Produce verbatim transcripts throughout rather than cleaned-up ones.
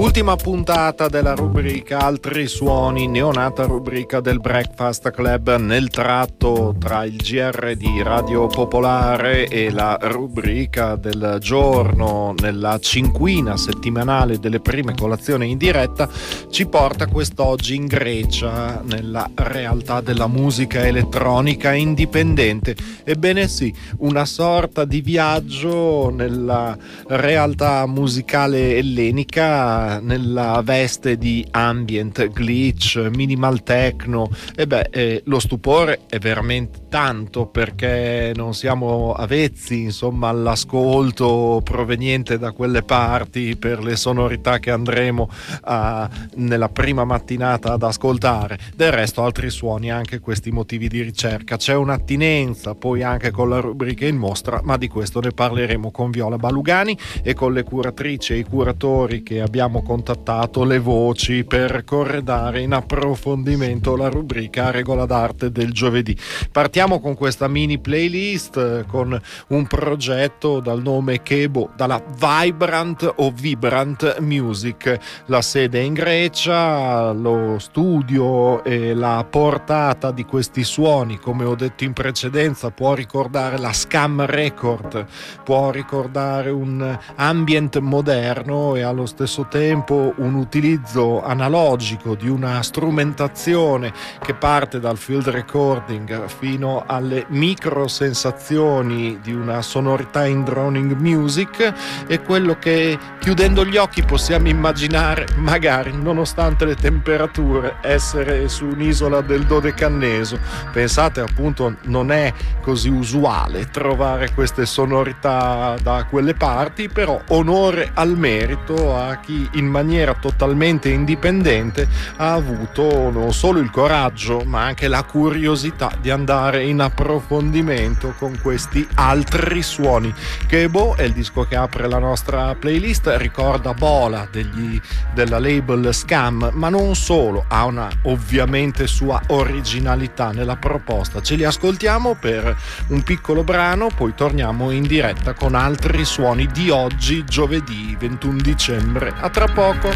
Ultima puntata della rubrica Altri Suoni, neonata rubrica del Breakfast Club nel tratto tra il G R di Radio Popolare e la rubrica del giorno nella cinquina settimanale delle prime colazioni in diretta ci porta quest'oggi in Grecia, nella realtà della musica elettronica indipendente. Ebbene sì, una sorta di viaggio nella realtà musicale ellenica, nella veste di ambient, glitch, minimal techno. E beh, eh, lo stupore è veramente tanto, perché non siamo avvezzi, insomma, all'ascolto proveniente da quelle parti per le sonorità che andremo a, nella prima mattinata ad ascoltare. Del resto, altri suoni, anche questi motivi di ricerca. C'è un'attinenza poi anche con la rubrica in mostra, ma di questo ne parleremo con Viola Balugani e con le curatrici e i curatori che abbiamo contattato, le voci, per corredare in approfondimento la rubrica a regola d'arte del giovedì. Partiamo con questa mini playlist con un progetto dal nome Kebo, dalla Vibrant o Vibrant Music. La sede è in Grecia, lo studio e la portata di questi suoni, come ho detto in precedenza, può ricordare la Scam Record, può ricordare un ambient moderno e allo stesso tempo un utilizzo analogico di una strumentazione che parte dal field recording fino alle micro sensazioni di una sonorità in droning music. È quello che, chiudendo gli occhi, possiamo immaginare, magari nonostante le temperature, essere su un'isola del Dodecanneso. Pensate, appunto, non è così usuale trovare queste sonorità da quelle parti, però onore al merito a chi in maniera totalmente indipendente ha avuto non solo il coraggio ma anche la curiosità di andare in approfondimento con questi altri suoni. Kebo è il disco che apre la nostra playlist, ricorda Bola degli, della label Scam, ma non solo, ha una ovviamente sua originalità nella proposta. Ce li ascoltiamo per un piccolo brano, poi torniamo in diretta con altri suoni di oggi, giovedì ventuno dicembre. A tra poco.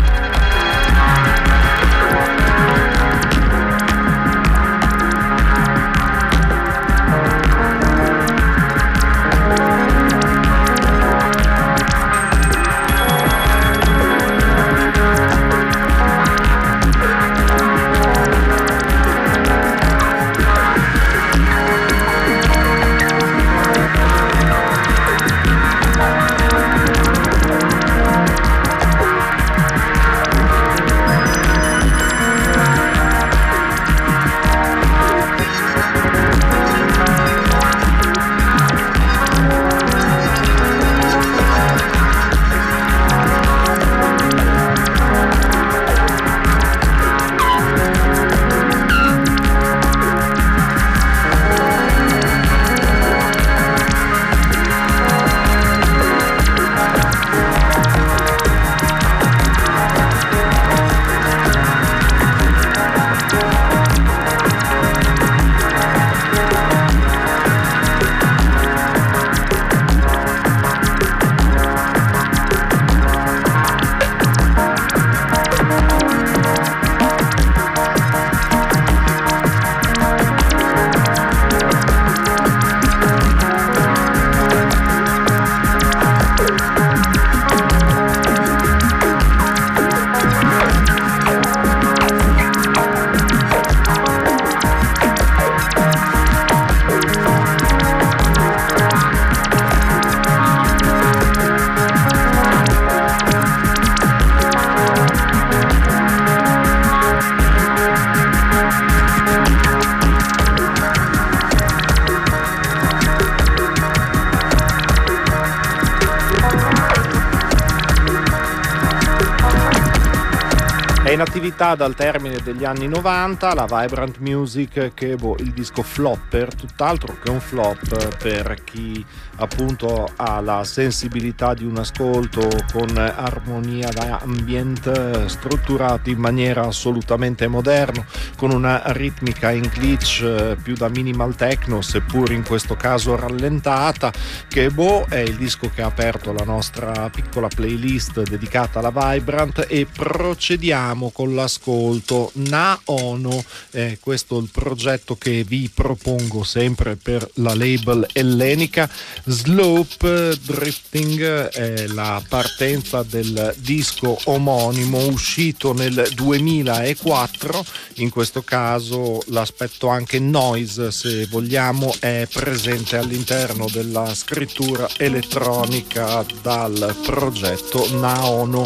È in attività dal termine degli anni novanta la Vibrant Music, che boh, il disco Flopper, tutt'altro che un flop per chi appunto ha la sensibilità di un ascolto con armonia da ambient strutturati in maniera assolutamente moderna, con una ritmica in glitch più da minimal techno, seppur in questo caso rallentata, che boh, è il disco che ha aperto la nostra piccola playlist dedicata alla Vibrant. E procediamo con l'ascolto. Naono è questo il progetto che vi propongo sempre per la label ellenica. Slope Drifting è la partenza del disco omonimo uscito nel duemilaquattro. In questo caso l'aspetto anche noise, se vogliamo, è presente all'interno della scrittura elettronica dal progetto Naono.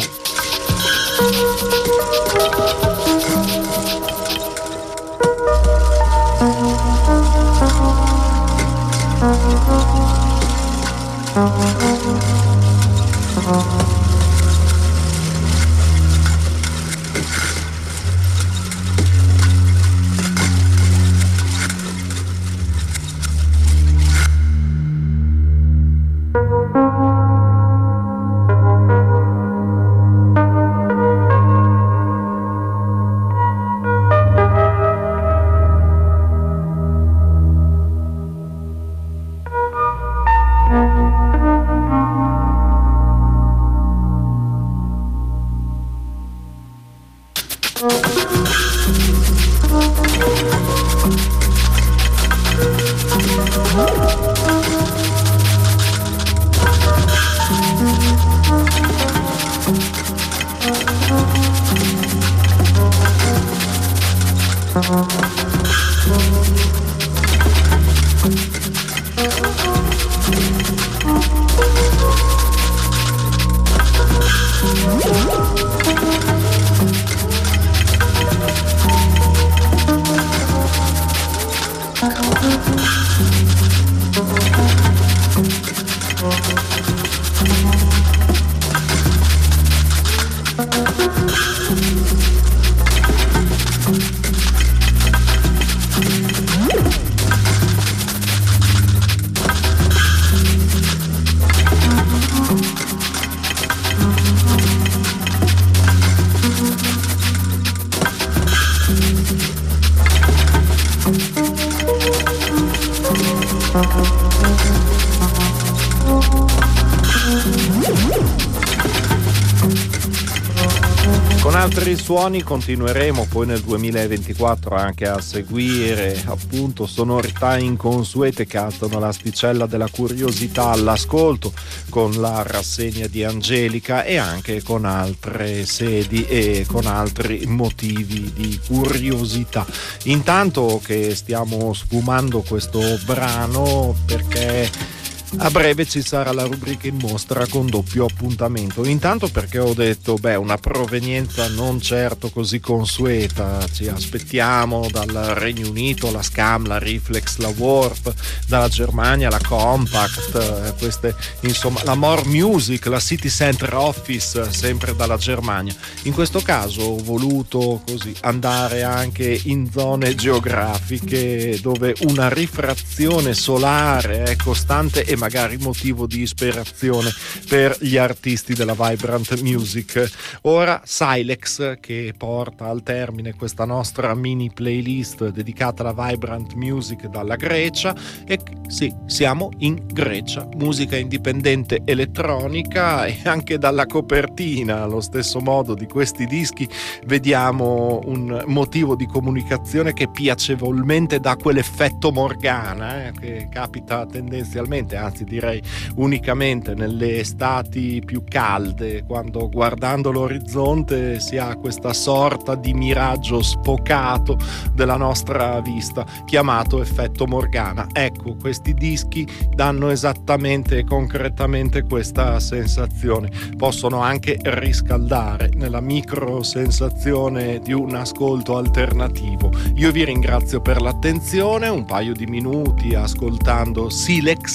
Suoni continueremo poi nel duemilaventiquattro anche a seguire appunto sonorità inconsuete che alzano l'asticella della curiosità all'ascolto, con la rassegna di Angelica e anche con altre sedi e con altri motivi di curiosità. Intanto che stiamo sfumando questo brano, perché a breve ci sarà la rubrica in mostra con doppio appuntamento. Intanto perché ho detto, beh, una provenienza non certo così consueta. Ci aspettiamo dal Regno Unito la Scam, la Reflex, la Warp, dalla Germania la Compact, queste, insomma, la More Music, la City Center Office, sempre dalla Germania. In questo caso ho voluto così andare anche in zone geografiche dove una rifrazione solare è costante e magari motivo di ispirazione per gli artisti della Vibrant Music. Ora Silex, che porta al termine questa nostra mini playlist dedicata alla Vibrant Music dalla Grecia. E sì, siamo in Grecia, musica indipendente elettronica, e anche dalla copertina, allo stesso modo di questi dischi, vediamo un motivo di comunicazione che piacevolmente dà quell'effetto Morgana eh, che capita tendenzialmente, anzi direi unicamente nelle estati più calde, quando guardando l'orizzonte si ha questa sorta di miraggio sfocato della nostra vista chiamato effetto Morgana. Ecco, questi dischi danno esattamente e concretamente questa sensazione. Possono anche riscaldare nella micro sensazione di un ascolto alternativo. Io vi ringrazio per l'attenzione, un paio di minuti ascoltando Silex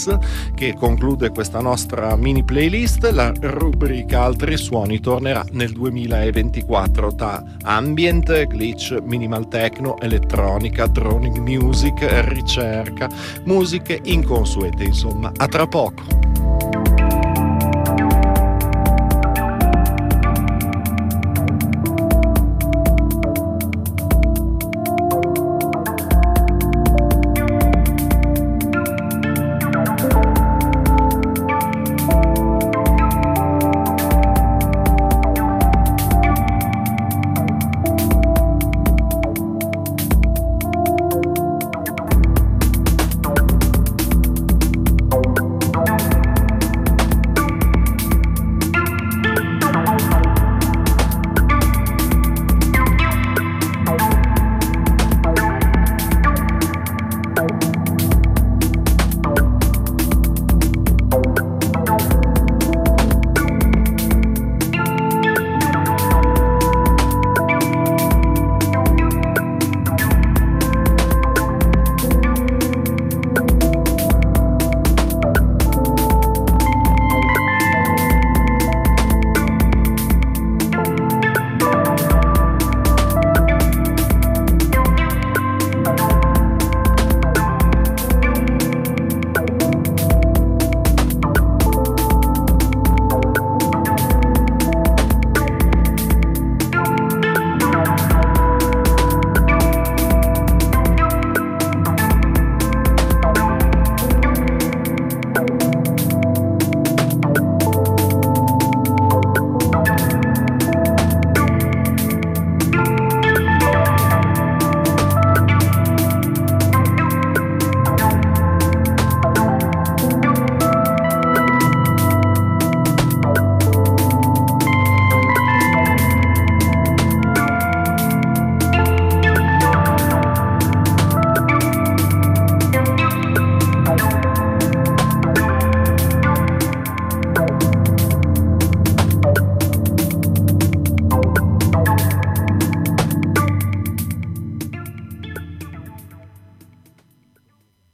che conclude questa nostra mini playlist. La rubrica Altri Suoni tornerà nel duemilaventiquattro tra ambient, glitch, minimal techno, elettronica, droning music, ricerca, musiche inconsuete, insomma. A tra poco.